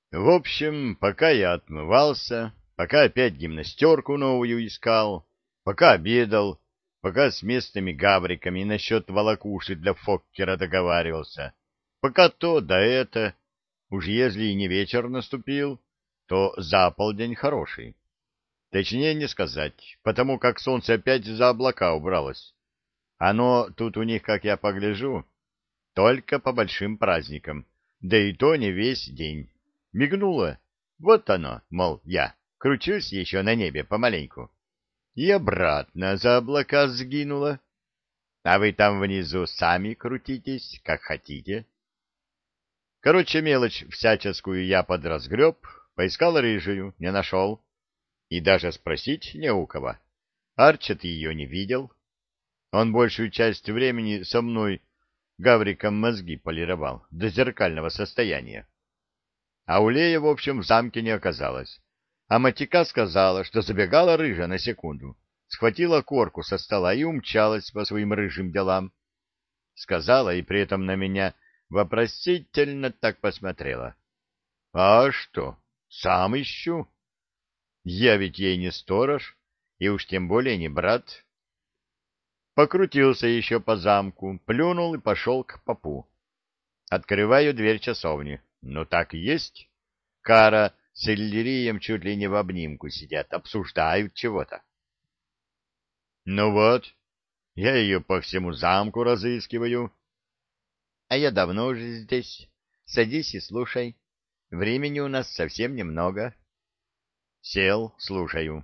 В общем, пока я отмывался, пока опять гимнастерку новую искал, пока обедал, пока с местными гавриками насчет волокуши для Фоккера договаривался, пока то да это, уж если и не вечер наступил, то за полдень хороший. Точнее не сказать, потому как солнце опять за облака убралось. Оно тут у них, как я погляжу, только по большим праздникам, да и то не весь день. Мигнуло. Вот оно, мол, я кручусь еще на небе помаленьку. И обратно за облака сгинуло. А вы там внизу сами крутитесь, как хотите. Короче, мелочь всяческую я подразгреб, поискал рыжую, не нашел. И даже спросить не у кого. Арчат ее не видел. Он большую часть времени со мной гавриком мозги полировал до зеркального состояния. А Улея, в общем, в замке не оказалось. А Матика сказала, что забегала рыжа на секунду, схватила корку со стола и умчалась по своим рыжим делам. Сказала и при этом на меня вопросительно так посмотрела. — А что, сам ищу? Я ведь ей не сторож, и уж тем более не брат. Покрутился еще по замку, плюнул и пошел к попу. Открываю дверь часовни. Ну так и есть. Кара с Иллирием чуть ли не в обнимку сидят, обсуждают чего-то. Ну вот, я ее по всему замку разыскиваю. А я давно уже здесь. Садись и слушай. Времени у нас совсем немного. Сел, слушаю.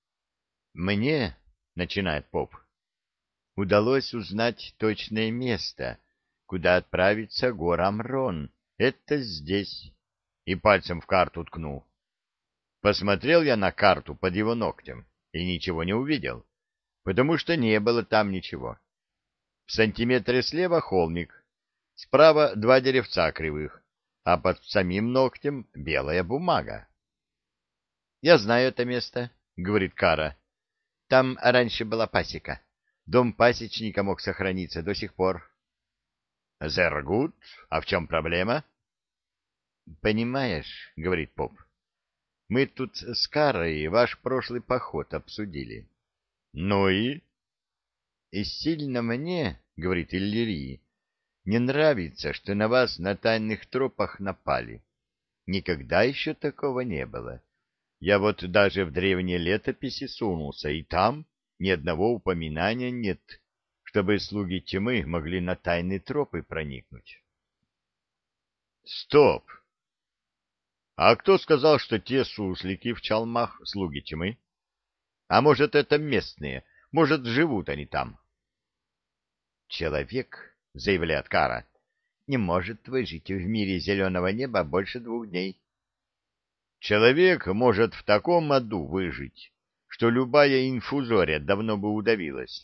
Мне, начинает поп, удалось узнать точное место, куда отправится Гор-Амрон. Это здесь. И пальцем в карту ткнул. Посмотрел я на карту под его ногтем и ничего не увидел, потому что не было там ничего. В сантиметре слева холмик, справа два деревца кривых, а под самим ногтем белая бумага. — Я знаю это место, — говорит Кара. — Там раньше была пасека. Дом пасечника мог сохраниться до сих пор. — Зергут? А в чем проблема? — Понимаешь, — говорит поп, — мы тут с Карой ваш прошлый поход обсудили. — Ну и? — И сильно мне, — говорит Иллирий, — не нравится, что на вас на тайных тропах напали. Никогда еще такого не было. Я вот даже в древние летописи сунулся, и там ни одного упоминания нет, чтобы слуги тьмы могли на тайные тропы проникнуть. Стоп! А кто сказал, что те суслики в чалмах слуги тьмы? А может, это местные? Может, живут они там? Человек, заявляет Кара, не может выжить в мире зеленого неба больше 2 дней. Человек может в таком аду выжить, что любая инфузория давно бы удавилась.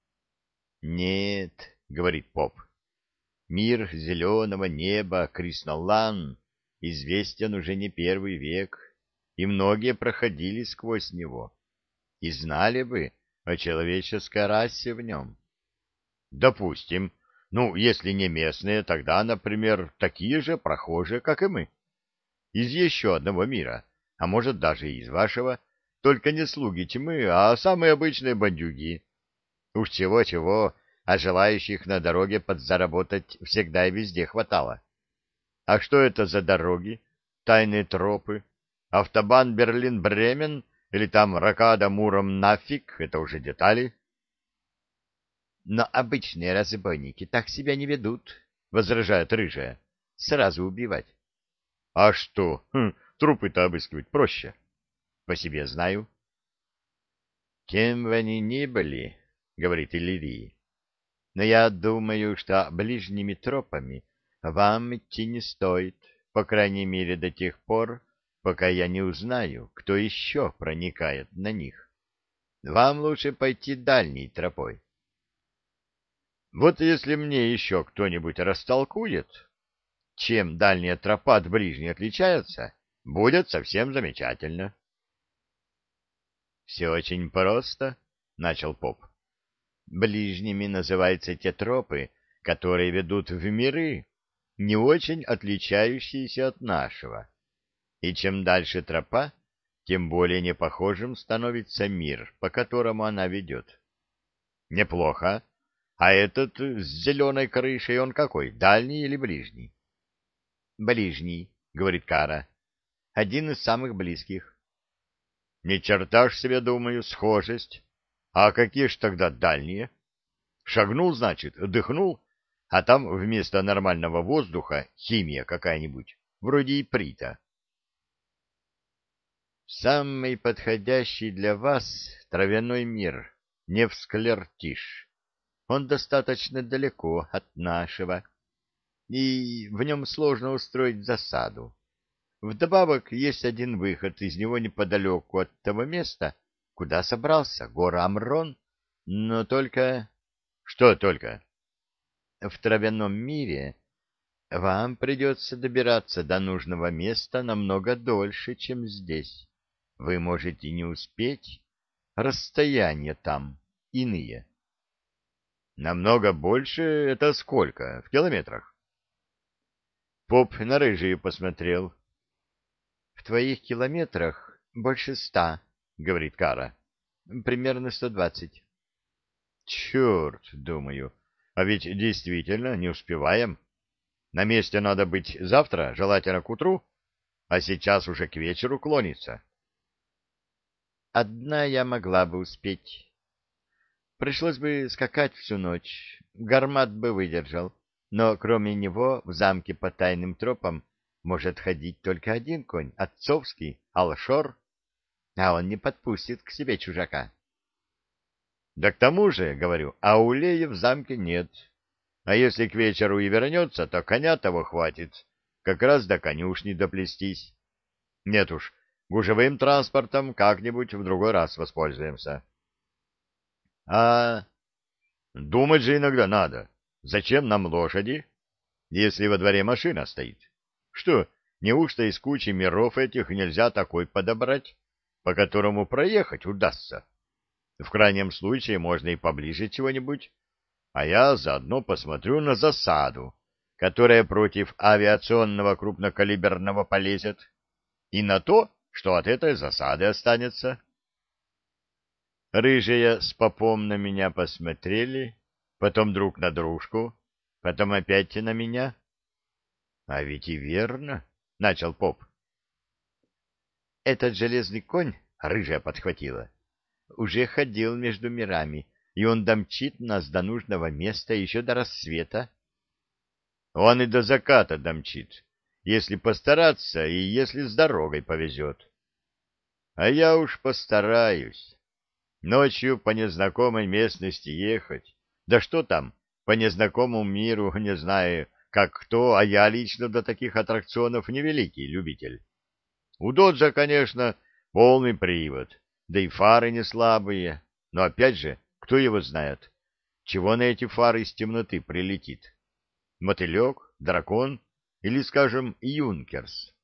Нет, говорит поп, мир зеленого неба Крисналлан известен уже не первый век, и многие проходили сквозь него и знали бы о человеческой расе в нем. Допустим, ну, если не местные, тогда, например, такие же прохожие, как и мы, из еще одного мира, а может даже и из вашего, только не слуги тьмы, а самые обычные бандюги. Уж чего-чего, а желающих на дороге подзаработать всегда и везде хватало. А что это за дороги? Тайные тропы? Автобан Берлин-Бремен? Или там рокада Муром нафиг? Это уже детали. Но обычные разбойники так себя не ведут, — возражает рыжая. Сразу убивать. А что? Трупы-то обыскивать проще. По себе знаю. Кем бы они ни были, — говорит Иллирий, — но я думаю, что ближними тропами вам идти не стоит, по крайней мере до тех пор, пока я не узнаю, кто еще проникает на них. Вам лучше пойти дальней тропой. Вот если мне еще кто-нибудь растолкует, чем дальняя тропа от ближней отличается, будет совсем замечательно. — Все очень просто, — начал поп. — Ближними называются те тропы, которые ведут в миры, не очень отличающиеся от нашего. И чем дальше тропа, тем более непохожим становится мир, по которому она ведет. Неплохо. А этот с зеленой крышей, он какой, дальний или ближний? Ближний, говорит Кара. Один из самых близких. Ни черта ж себе, думаю, схожесть. А какие ж тогда дальние? Шагнул, значит, дыхнул, а там вместо нормального воздуха химия какая-нибудь, вроде иприта. Самый подходящий для вас травяной мир, Невсклертиш. Он достаточно далеко от нашего, и в нем сложно устроить засаду. Вдобавок есть один выход из него неподалеку от того места, куда собрался гора Амрон, но только... Что только? В травяном мире вам придется добираться до нужного места намного дольше, чем здесь. Вы можете не успеть. Расстояния там иные. Намного больше — это сколько? В километрах? Поп на рыжую посмотрел. — В твоих километрах больше 100, — говорит Кара. — Примерно 120. — Черт, думаю, а ведь действительно не успеваем. На месте надо быть завтра, желательно к утру, а сейчас уже к вечеру клонится. Одна я могла бы успеть. Пришлось бы скакать всю ночь, гармат бы выдержал, но кроме него в замке по тайным тропам может ходить только один конь, отцовский, Алшор, а он не подпустит к себе чужака. Да к тому же, говорю, аулея в замке нет, а если к вечеру и вернется, то коня того хватит, как раз до конюшни доплестись. Нет уж, гужевым транспортом как-нибудь в другой раз воспользуемся. А думать же иногда надо. Зачем нам лошади, если во дворе машина стоит? Что, неужто из кучи миров этих нельзя такой подобрать, по которому проехать удастся? В крайнем случае можно и поближе чего-нибудь, а я заодно посмотрю на засаду, которая против авиационного крупнокалиберного полезет, и на то, что от этой засады останется. Рыжая с попом на меня посмотрели, потом друг на дружку, потом опять на меня. — А ведь и верно, — начал поп. — Этот железный конь, — рыжая подхватила, — уже ходил между мирами, и он домчит нас до нужного места еще до рассвета. — Он и до заката домчит, если постараться и если с дорогой повезет. — А я уж постараюсь. Ночью по незнакомой местности ехать. Да что там, по незнакомому миру, не знаю, как кто, а я лично до таких аттракционов невеликий любитель. У Доджа, конечно, полный привод, да и фары не слабые, но опять же, кто его знает, чего на эти фары из темноты прилетит? Мотылек, дракон или, скажем, юнкерс?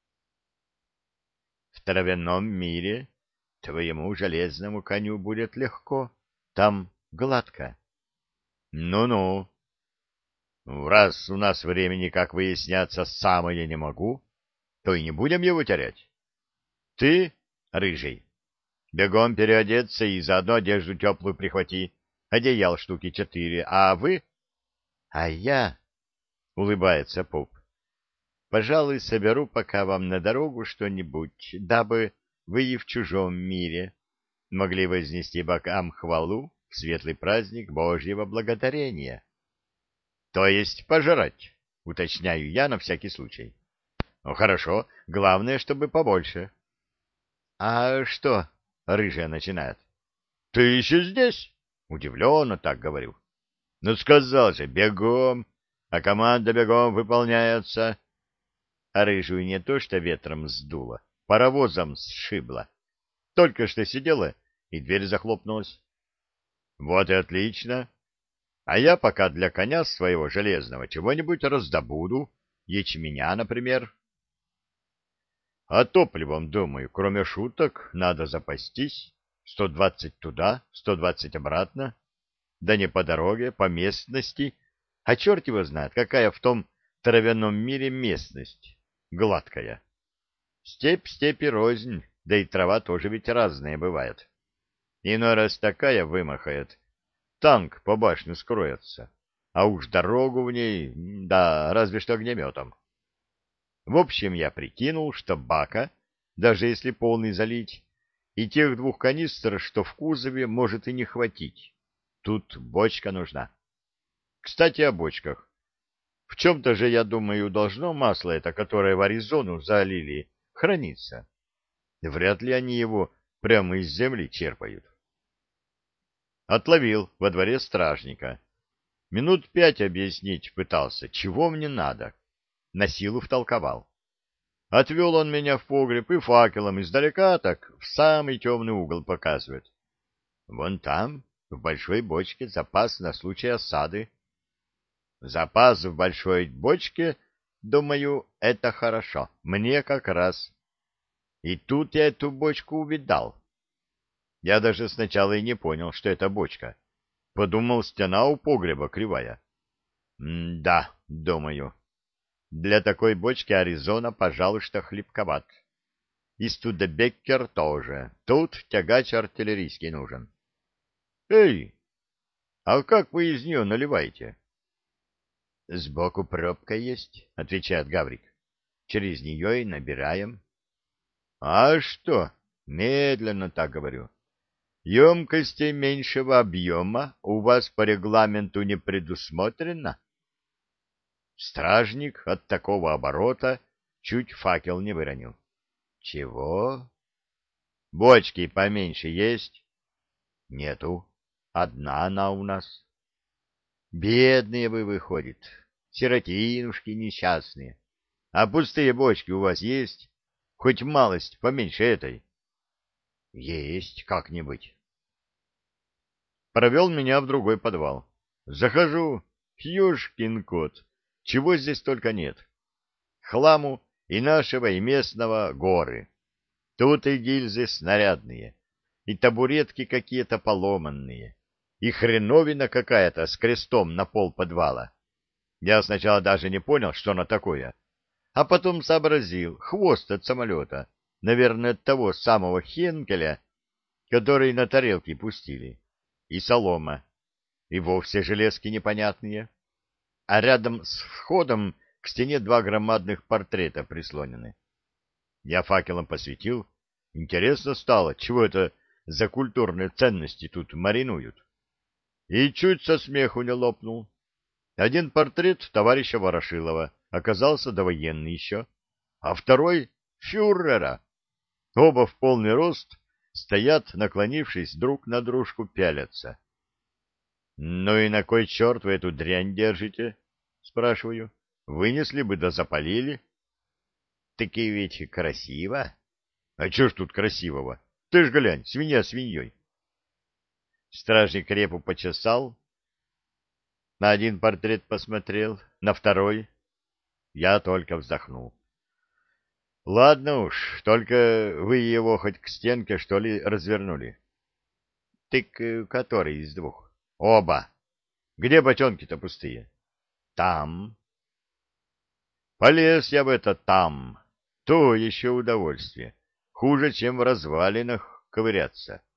В травяном мире твоему железному коню будет легко, там гладко. Ну-ну. Раз у нас времени, как выясняться, самое не могу, то и не будем его терять. Ты, рыжий, бегом переодеться и заодно одежду теплую прихвати, одеял штуки 4, а вы... А я, улыбается поп, пожалуй, соберу пока вам на дорогу что-нибудь, дабы вы и в чужом мире могли вознести богам хвалу в светлый праздник Божьего благодарения. То есть пожрать, уточняю я на всякий случай. Ну, хорошо, главное, чтобы побольше. А что? Рыжая начинает. Ты еще здесь? Удивленно так говорю. Ну, сказал же, бегом, а команда бегом выполняется. А рыжую не то что ветром сдуло, паровозом сшибло. Только что сидела, и дверь захлопнулась. Вот и отлично. А я пока для коня своего железного чего-нибудь раздобуду, ячменя, например. А топливом, думаю, кроме шуток, надо запастись. 120 туда, 120 обратно. Да не по дороге, по местности. А черт его знает, какая в том травяном мире местность. Гладкая. Степь степи рознь, да и трава тоже ведь разная бывает. Иной раз такая вымахает, танк по башню скроется, а уж дорогу в ней, да, разве что огнеметом. В общем, я прикинул, что бака, даже если полный залить, и тех 2 канистр, что в кузове, может и не хватить. Тут бочка нужна. Кстати, о бочках. В чем-то же, я думаю, должно масло это, которое в Аризону залили, храниться. Вряд ли они его прямо из земли черпают. Отловил во дворе стражника. Минут 5 объяснить пытался, чего мне надо. На силу втолковал. Отвел он меня в погреб и факелом издалека так в самый темный угол показывает. Вон там, в большой бочке, запас на случай осады. Запас в большой бочке, думаю, это хорошо. Мне как раз. И тут я эту бочку увидал. Я даже сначала и не понял, что это бочка. Подумал, стена у погреба кривая. Да, думаю. Для такой бочки Аризона, пожалуй, что хлипковат. И Студебеккер тоже. Тут тягач артиллерийский нужен. Эй, а как вы из нее наливаете? Сбоку пробка есть, отвечает Гаврик. Через нее и набираем. А что? Медленно так говорю. Емкости меньшего объема у вас по регламенту не предусмотрено? Стражник от такого оборота чуть факел не выронил. Чего? Бочки поменьше есть? Нету. Одна она у нас. Бедные вы, выходит, сиротинушки несчастные. А пустые бочки у вас есть? Хоть малость поменьше этой? Есть как-нибудь. Провел меня в другой подвал. Захожу. Ёшкин кот. Чего здесь только нет. Хламу и нашего, и местного горы. Тут и гильзы снарядные, и табуретки какие-то поломанные, и хреновина какая-то с крестом на пол подвала. Я сначала даже не понял, что она такое, а потом сообразил: хвост от самолета, наверное, от того самого Хенкеля, который на тарелки пустили, и солома, и вовсе железки непонятные. А рядом с входом к стене 2 громадных портрета прислонены. Я факелом посветил. Интересно стало, чего это за культурные ценности тут маринуют. И чуть со смеху не лопнул. Один портрет товарища Ворошилова оказался довоенный еще, а второй — фюрера. Оба в полный рост стоят, наклонившись, друг на дружку пялятся. — Ну и на кой черт вы эту дрянь держите? — спрашиваю. — Вынесли бы да запалили. — Таки ведь красиво. — А чё ж тут красивого? Ты ж глянь, свинья свиньей. Стражник репу почесал, на один портрет посмотрел, на второй. Я только вздохнул. — Ладно уж, только вы его хоть к стенке, что ли, развернули? — Тык, который из 2? — Оба. Где бочонки-то пустые? — Там. Полез я в это там. То еще удовольствие. Хуже, чем в развалинах ковыряться.